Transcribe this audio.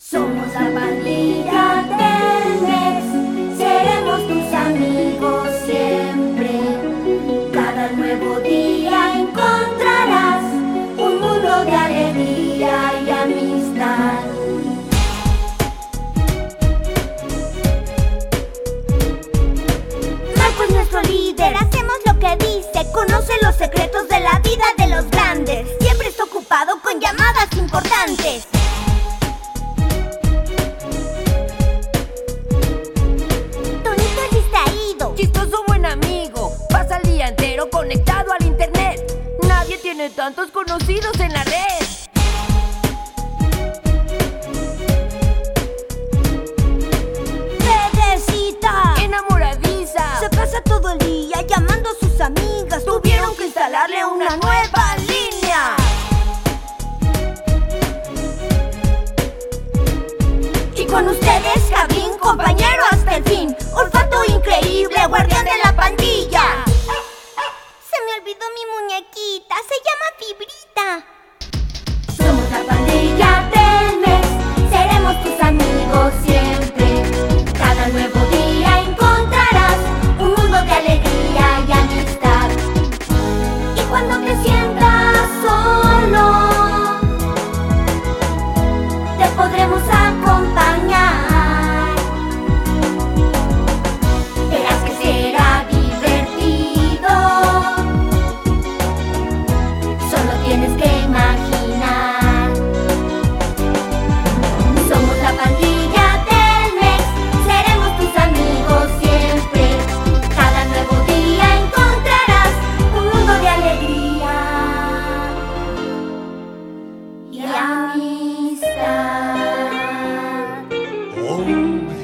Somos la pandilla del mes, seremos tus amigos siempre. Cada nuevo día encontrarás un mundo de alegría y amistad. Marco es nuestro líder, hacemos lo que dice, conoce los secretos de la vida de los grandes. Siempre está ocupado con llamadas importantes. Chistoso buen amigo, pasa el día entero conectado al internet. Nadie tiene tantos conocidos en la red. Bebecita, enamoradiza, se pasa todo el día llamando a sus amigas. tuvieron que instalarle una nueva línea. Y con ustedes, Javín, compañero hasta el fin. Olfato increíble, guardián de la pandilla. Se me olvidó mi muñequita, se llama Fibrita. Somos la pandilla del mes, seremos tus amigos siempre. Cada nuevo día encontrarás un mundo de alegría y amistad. Y cuando te sientas solo, te podremos acompañar. Verás que será divertido, solo tienes que imaginar. Somos la pandilla del mes, seremos tus amigos siempre. Cada nuevo día encontrarás un mundo de alegría y amistad. Oh.